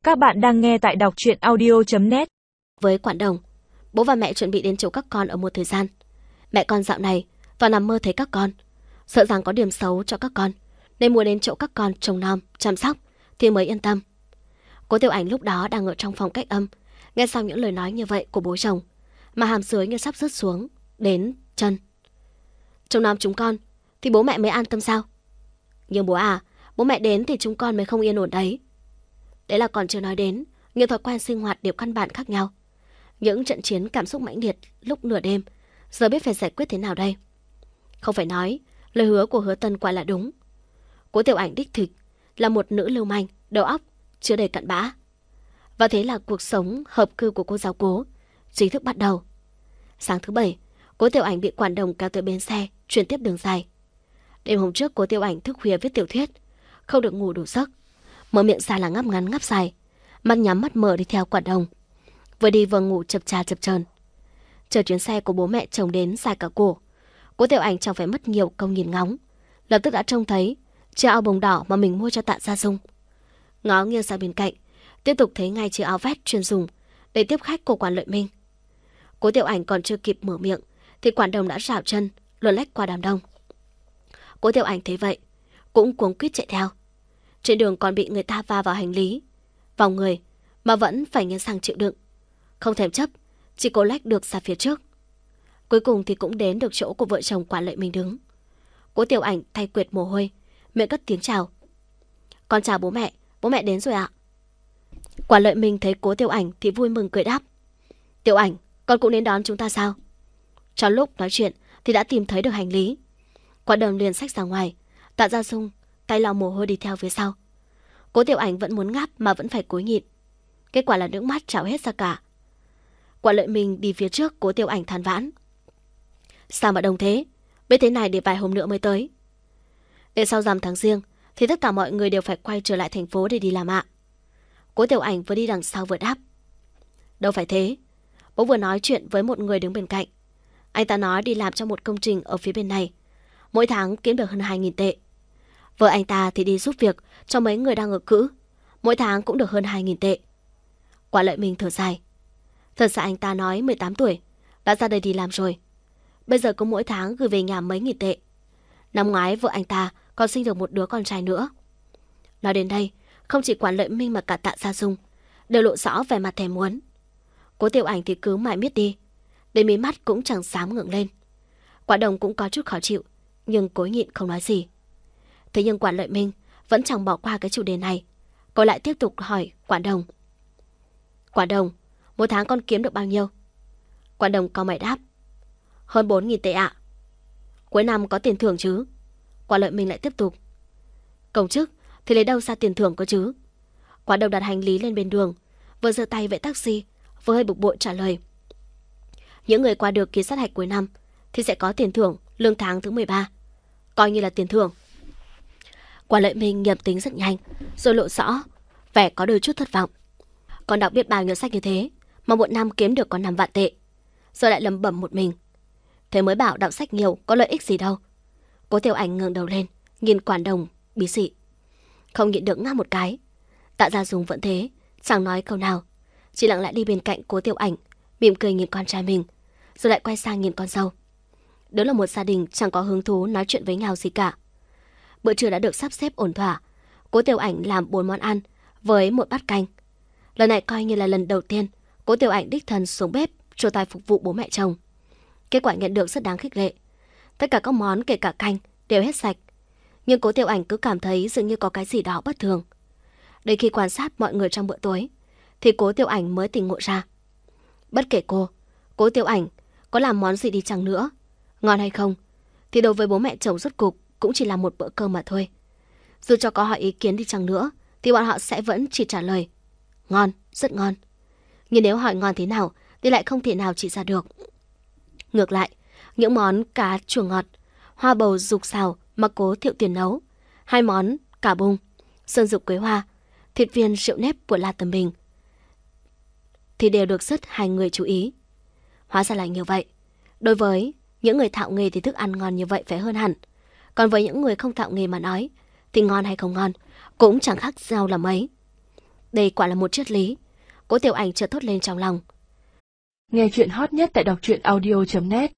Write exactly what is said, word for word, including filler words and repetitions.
Các bạn đang nghe tại đọc truyện audio chấm net. Với Quản Đồng, bố và mẹ chuẩn bị đến chỗ các con ở một thời gian. Mẹ con dạo này toàn nằm mơ thấy các con, sợ rằng có điểm xấu cho các con, nên muốn đến chỗ các con trông nom, chăm sóc thì mới yên tâm. Cố Tiểu Ảnh lúc đó đang ở trong phòng cách âm, nghe xong những lời nói như vậy của bố chồng, mà hàm dưới như sắp rớt xuống đến chân. Trông nom chúng con thì bố mẹ mới an tâm sao? Nhưng bố à, bố mẹ đến thì chúng con mới không yên ổn đấy. Đấy là còn chưa nói đến những thói quen sinh hoạt đều căn bản khác nhau. Những trận chiến cảm xúc mãnh liệt lúc nửa đêm, giờ biết phải giải quyết thế nào đây? Không phải nói lời hứa của Hứa Tân quả là đúng. Cố Tiểu Ảnh đích thực là một nữ lưu manh, đầu óc chưa đầy cặn bã. Và thế là cuộc sống hợp cư của cô giáo Cố chính thức bắt đầu. Sáng thứ bảy, Cố Tiểu Ảnh bị Quản Đồng kéo tới bến xe chuyển tiếp đường dài. Đêm hôm trước Cố Tiểu Ảnh thức khuya viết tiểu thuyết, không được ngủ đủ giấc, mở miệng ra là ngáp ngắn ngáp dài, mắt nhắm mắt mở đi theo Quản Đồng. Vừa đi vừa ngủ chập chà chập chờn. Chờ chuyến xe của bố mẹ chồng đến dài cả cổ, Cố Tiểu Ảnh chẳng phải mất nhiều công nhìn ngóng, lập tức đã trông thấy chiếc áo bông đỏ mà mình mua cho Tạ Gia Dung. Ngó nghiêng sang bên cạnh, tiếp tục thấy ngay chiếc áo vest chuyên dùng để tiếp khách của Quản Lợi Minh. Cố Tiểu Ảnh còn chưa kịp mở miệng thì Quản Đồng đã rảo chân luồn lách qua đám đông. Cố Tiểu Ảnh thấy vậy cũng cuống quýt chạy theo. Trên đường còn bị người ta va vào hành lý, vào người, mà vẫn phải nghiến răng chịu đựng, không thèm chấp, chỉ cố lách được ra phía trước. Cuối cùng thì cũng đến được chỗ của vợ chồng Quản Lợi Minh đứng. Cố Tiểu Ảnh thay quệt mồ hôi, miệng cất tiếng chào. Con chào bố mẹ, bố mẹ đến rồi ạ. Quản Lợi Minh thấy Cố Tiểu Ảnh thì vui mừng cười đáp. Tiểu Ảnh, con cũng đến đón chúng ta sao? Trong lúc nói chuyện thì đã tìm thấy được hành lý. Quản Đồng liền xách ra ngoài, Tạ Gia Dung tay lau mồ hôi đi theo phía sau. Cố Tiểu Ảnh vẫn muốn ngáp mà vẫn phải cúi nhịn. Kết quả là nước mắt trào hết ra cả. Quản Lợi Minh đi phía trước, Cố Tiểu Ảnh than vãn. Sao mà đông thế? Biết thế này để vài hôm nữa mới tới. Để sau rằm tháng Giêng thì tất cả mọi người đều phải quay trở lại thành phố để đi làm ạ. Cố Tiểu Ảnh vừa đi đằng sau vừa đáp. Đâu phải thế. Bố vừa nói chuyện với một người đứng bên cạnh. Anh ta nói đi làm trong một công trình ở phía bên này, mỗi tháng kiếm được hơn hai nghìn tệ. Vợ anh ta thì đi giúp việc cho mấy người đang ở cữ, mỗi tháng cũng được hơn hai nghìn tệ. Quản Lợi Minh thở dài. Thật ra anh ta nói mười tám tuổi đã ra đây đi làm rồi, bây giờ cũng mỗi tháng gửi về nhà mấy nghìn tệ. Năm ngoái vợ anh ta còn sinh được một đứa con trai nữa. Nói đến đây, không chỉ Quản Lợi Minh mà cả Tạ Gia Dung đều lộ rõ vẻ mặt thèm muốn. Cố Tiểu Ảnh thì cứ mãi miết đi, đến mí mắt cũng chẳng dám ngẩng lên. Quản Đồng cũng có chút khó chịu, nhưng cố nhịn không nói gì. Thế nhưng Quản Lợi Minh vẫn chẳng bỏ qua cái chủ đề này. Cô lại tiếp tục hỏi Quản Đồng. Quản Đồng, một tháng con kiếm được bao nhiêu? Quản Đồng cau mày đáp. Hơn bốn nghìn tệ ạ. Cuối năm có tiền thưởng chứ? Quản Lợi Minh lại tiếp tục. Công chức thì lấy đâu ra tiền thưởng cơ chứ? Quản Đồng đặt hành lý lên bên đường, vừa giơ tay vẫy taxi, vừa hơi bực bội trả lời. Những người qua được kỳ sát hạch cuối năm thì sẽ có tiền thưởng lương tháng thứ mười ba, coi như là tiền thưởng. Quản Lợi Minh nhầm tính rất nhanh, rồi lộ rõ vẻ có đôi chút thất vọng. Còn đọc biết bao nhiêu sách như thế mà một năm kiếm được có năm vạn tệ, rồi lại lẩm bẩm một mình. Thế mới bảo đọc sách nhiều có lợi ích gì đâu. Cố Tiểu Ảnh ngẩng đầu lên, nhìn Quản Đồng bí xị, không nhịn được ngáp một cái. Tạ Gia Dung vẫn thế, chẳng nói câu nào, chỉ lặng lẽ đi bên cạnh Cố Tiểu Ảnh, mỉm cười nhìn con trai mình, rồi lại quay sang nhìn con dâu. Đó là một gia đình chẳng có hứng thú nói chuyện với nhau gì cả. Bữa trưa đã được sắp xếp ổn thỏa. Cố Tiểu Ảnh làm bốn món ăn với một bát canh. Lần này coi như là lần đầu tiên Cố Tiểu Ảnh đích thân xuống bếp trổ tài phục vụ bố mẹ chồng. Kết quả nhận được rất đáng khích lệ. Tất cả các món kể cả canh đều hết sạch, nhưng Cố Tiểu Ảnh cứ cảm thấy dường như có cái gì đó bất thường. Đến khi quan sát mọi người trong bữa tối thì Cố Tiểu Ảnh mới tỉnh ngộ ra. Bất kể cô, Cố Tiểu Ảnh có làm món gì đi chăng nữa, ngon hay không, thì đối với bố mẹ chồng rốt cục cũng chỉ là một bữa cơm mà thôi. Dù cho có hỏi ý kiến đi chăng nữa thì bọn họ sẽ vẫn chỉ trả lời ngon, rất ngon. Nhưng nếu hỏi ngon thế nào thì lại không thể nào chỉ ra được. Ngược lại, những món cá chua ngọt, hoa bầu dục xào mà Cố Thiệu Tiền nấu, hai món cả bung, sơn dục quế hoa, thịt viên rượu nếp của La Tầm Bình thì đều được rất hai người chú ý. Hóa ra là như vậy. Đối với những người thạo nghề thì thức ăn ngon như vậy phải hơn hẳn. Còn với những người không thạo nghề mà nói thì ngon hay không ngon cũng chẳng khác nhau là mấy. Đây quả là một triết lý. Cố Tiểu Ảnh chợt thốt lên trong lòng. Nghe chuyện hot nhất tại đọc truyện audio chấm net.